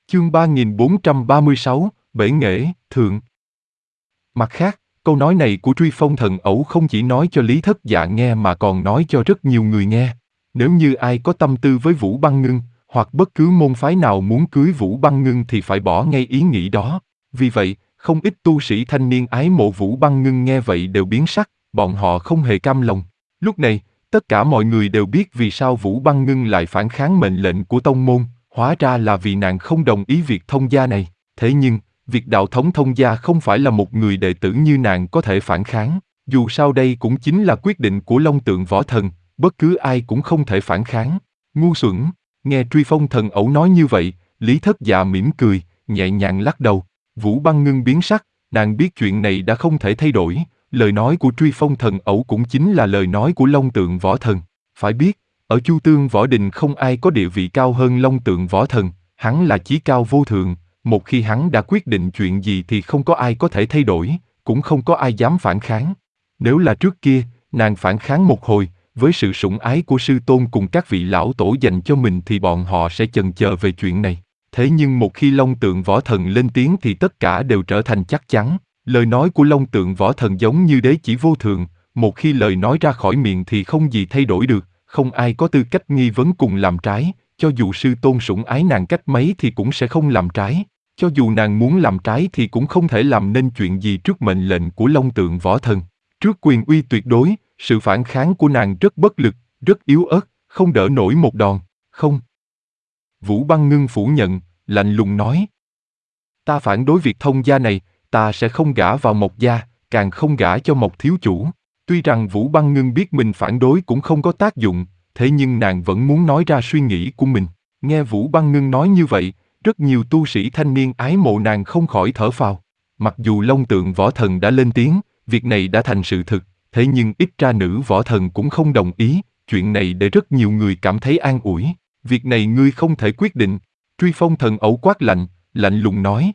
Chương 3436, Bể Nghệ, Thượng. Mặt khác, câu nói này của Truy Phong Thần Ẩu không chỉ nói cho Lý Thất Dạ nghe mà còn nói cho rất nhiều người nghe. Nếu như ai có tâm tư với Vũ Băng Ngưng, hoặc bất cứ môn phái nào muốn cưới Vũ Băng Ngưng thì phải bỏ ngay ý nghĩ đó. Vì vậy, không ít tu sĩ thanh niên ái mộ Vũ Băng Ngưng nghe vậy đều biến sắc, bọn họ không hề cam lòng. Lúc này, tất cả mọi người đều biết vì sao Vũ Băng Ngưng lại phản kháng mệnh lệnh của tông môn, hóa ra là vì nàng không đồng ý việc thông gia này. Thế nhưng, việc đạo thống thông gia không phải là một người đệ tử như nàng có thể phản kháng. Dù sao đây cũng chính là quyết định của Long Tượng Võ Thần, bất cứ ai cũng không thể phản kháng. Ngu xuẩn, nghe Truy Phong Thần Ẩu nói như vậy, Lý Thất Dạ mỉm cười, nhẹ nhàng lắc đầu. Vũ Băng Ngưng biến sắc, nàng biết chuyện này đã không thể thay đổi. Lời nói của Truy Phong Thần Ẩu cũng chính là lời nói của Long Tượng Võ Thần. Phải biết, ở Chu Tương Võ Đình không ai có địa vị cao hơn Long Tượng Võ Thần, hắn là chí cao vô thượng. Một khi hắn đã quyết định chuyện gì thì không có ai có thể thay đổi, cũng không có ai dám phản kháng. Nếu là trước kia, nàng phản kháng một hồi, với sự sủng ái của sư tôn cùng các vị lão tổ dành cho mình thì bọn họ sẽ chần chờ về chuyện này. Thế nhưng một khi Long Tượng Võ Thần lên tiếng thì tất cả đều trở thành chắc chắn. Lời nói của Long Tượng Võ Thần giống như đế chỉ vô thượng, một khi lời nói ra khỏi miệng thì không gì thay đổi được, không ai có tư cách nghi vấn cùng làm trái, cho dù sư tôn sủng ái nàng cách mấy thì cũng sẽ không làm trái. Cho dù nàng muốn làm trái thì cũng không thể làm nên chuyện gì trước mệnh lệnh của Long Tượng Võ Thần. Trước quyền uy tuyệt đối, sự phản kháng của nàng rất bất lực, rất yếu ớt, không đỡ nổi một đòn. Không. Vũ Băng Ngưng phủ nhận, lạnh lùng nói. Ta phản đối việc thông gia này, ta sẽ không gả vào Mộc gia, càng không gả cho Mộc thiếu chủ. Tuy rằng Vũ Băng Ngưng biết mình phản đối cũng không có tác dụng, thế nhưng nàng vẫn muốn nói ra suy nghĩ của mình. Nghe Vũ Băng Ngưng nói như vậy, rất nhiều tu sĩ thanh niên ái mộ nàng không khỏi thở phào. Mặc dù Long Tượng Võ Thần đã lên tiếng, việc này đã thành sự thực, thế nhưng ít ra nữ võ thần cũng không đồng ý, chuyện này để rất nhiều người cảm thấy an ủi. Việc này ngươi không thể quyết định. Truy Phong Thần Ẩu quát lạnh, lạnh lùng nói.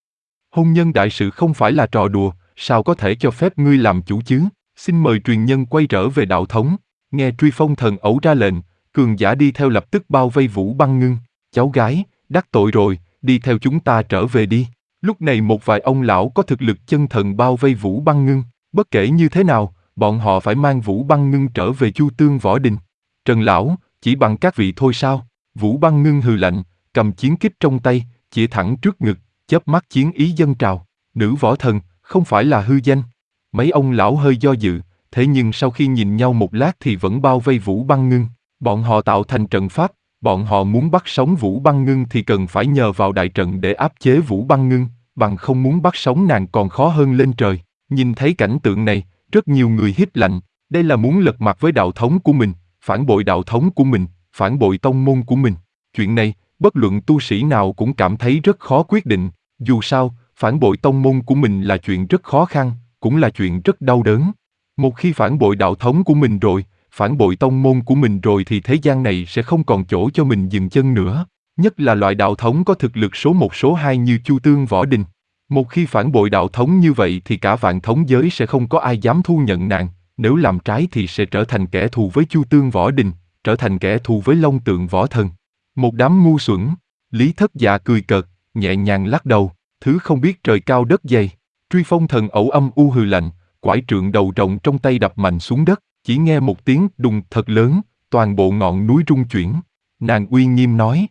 Hôn nhân đại sự không phải là trò đùa, sao có thể cho phép ngươi làm chủ chứ? Xin mời truyền nhân quay trở về đạo thống. Nghe Truy Phong Thần Ẩu ra lệnh, cường giả đi theo lập tức bao vây Vũ Băng Ngưng. Cháu gái, đắc tội rồi, đi theo chúng ta trở về đi. Lúc này một vài ông lão có thực lực chân thần bao vây Vũ Băng Ngưng. Bất kể như thế nào, bọn họ phải mang Vũ Băng Ngưng trở về Chu Tương Võ Đình. Trần lão, chỉ bằng các vị thôi sao? Vũ Băng Ngưng hừ lạnh, cầm chiến kích trong tay, chĩa thẳng trước ngực, chớp mắt chiến ý dâng trào. Nữ võ thần, không phải là hư danh. Mấy ông lão hơi do dự, thế nhưng sau khi nhìn nhau một lát thì vẫn bao vây Vũ Băng Ngưng. Bọn họ tạo thành trận pháp, bọn họ muốn bắt sống Vũ Băng Ngưng thì cần phải nhờ vào đại trận để áp chế Vũ Băng Ngưng, bằng không muốn bắt sống nàng còn khó hơn lên trời. Nhìn thấy cảnh tượng này, rất nhiều người hít lạnh, đây là muốn lật mặt với đạo thống của mình, phản bội đạo thống của mình, phản bội tông môn của mình. Chuyện này, bất luận tu sĩ nào cũng cảm thấy rất khó quyết định, dù sao, phản bội tông môn của mình là chuyện rất khó khăn, cũng là chuyện rất đau đớn. Một khi phản bội đạo thống của mình rồi, phản bội tông môn của mình rồi thì thế gian này sẽ không còn chỗ cho mình dừng chân nữa. Nhất là loại đạo thống có thực lực số 1 số 2 như Chu Tương Võ Đình. Một khi phản bội đạo thống như vậy thì cả vạn thống giới sẽ không có ai dám thu nhận nàng. Nếu làm trái thì sẽ trở thành kẻ thù với Chu Tương Võ Đình, trở thành kẻ thù với Long Tượng Võ Thần. Một đám ngu xuẩn. Lý Thất Dạ cười cợt, nhẹ nhàng lắc đầu, thứ không biết trời cao đất dày. Truy Phong Thần Ẩu âm u hừ lạnh, quải trượng đầu rồng trong tay đập mạnh xuống đất, chỉ nghe một tiếng đùng thật lớn, toàn bộ ngọn núi rung chuyển. Nàng uy nghiêm nói: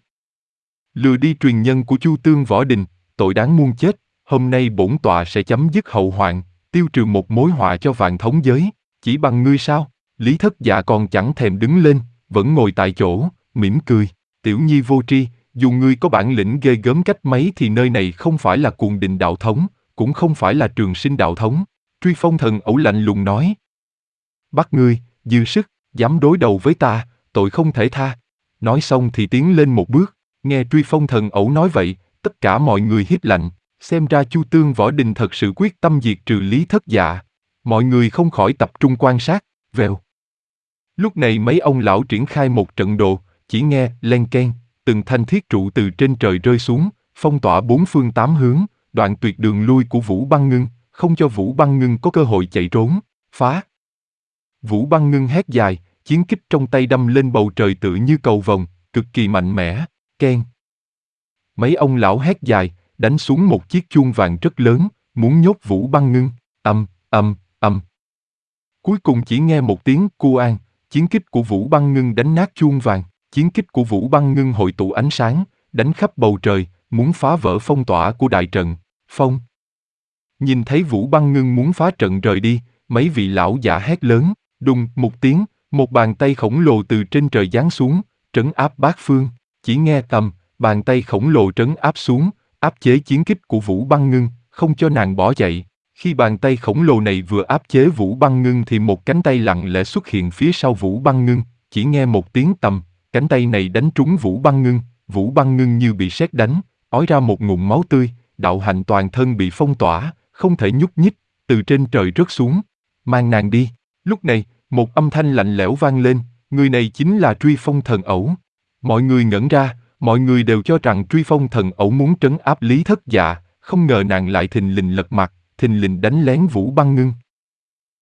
lừa đi truyền nhân của Chu Tương Võ Đình, tội đáng muôn chết. Hôm nay bổn tọa sẽ chấm dứt hậu hoạn, tiêu trừ một mối họa cho vạn thống giới. Chỉ bằng ngươi sao? Lý Thất Dạ còn chẳng thèm đứng lên, vẫn ngồi tại chỗ, mỉm cười. Tiểu nhi vô tri, dù ngươi có bản lĩnh ghê gớm cách mấy thì nơi này không phải là Cuồng Đình đạo thống, cũng không phải là Trường Sinh đạo thống. Truy Phong Thần Ẩu lạnh lùng nói: bắt ngươi, dư sức, dám đối đầu với ta, tội không thể tha. Nói xong thì tiến lên một bước. Nghe Truy Phong Thần Ẩu nói vậy, tất cả mọi người hít lạnh. Xem ra Chu Tương Võ Đình thật sự quyết tâm diệt trừ Lý Thất Dạ. Mọi người không khỏi tập trung quan sát. Vèo. Lúc này mấy ông lão triển khai một trận đồ, chỉ nghe len keng, từng thanh thiết trụ từ trên trời rơi xuống, phong tỏa bốn phương tám hướng, đoạn tuyệt đường lui của Vũ Băng Ngưng, không cho Vũ Băng Ngưng có cơ hội chạy trốn. Phá! Vũ Băng Ngưng hét dài, chiến kích trong tay đâm lên bầu trời tựa như cầu vồng, cực kỳ mạnh mẽ. Keng! Mấy ông lão hét dài, đánh xuống một chiếc chuông vàng rất lớn, muốn nhốt Vũ Băng Ngưng. Ầm. Cuối cùng chỉ nghe một tiếng "Kuan", chiến kích của Vũ Băng Ngưng đánh nát chuông vàng. Chiến kích của Vũ Băng Ngưng hội tụ ánh sáng, đánh khắp bầu trời, muốn phá vỡ phong tỏa của đại trận. Phong. Nhìn thấy Vũ Băng Ngưng muốn phá trận rời đi, mấy vị lão giả hét lớn, đùng một tiếng, một bàn tay khổng lồ từ trên trời giáng xuống, trấn áp bát phương. Chỉ nghe tầm, bàn tay khổng lồ trấn áp xuống, áp chế chiến kích của Vũ Băng Ngưng, không cho nàng bỏ chạy. Khi bàn tay khổng lồ này vừa áp chế Vũ Băng Ngưng thì một cánh tay lặng lẽ xuất hiện phía sau Vũ Băng Ngưng, chỉ nghe một tiếng tầm, cánh tay này đánh trúng Vũ Băng Ngưng như bị sét đánh, ói ra một ngụm máu tươi, đạo hạnh toàn thân bị phong tỏa, không thể nhúc nhích, từ trên trời rớt xuống. Mang nàng đi. Lúc này, một âm thanh lạnh lẽo vang lên, người này chính là Truy Phong Thần Ẩu. Mọi người ngẩn ra, mọi người đều cho rằng Truy Phong Thần Ẩu muốn trấn áp Lý Thất Dạ, không ngờ nàng lại thình lình lật mặt, thình lình đánh lén Vũ Băng Ngưng.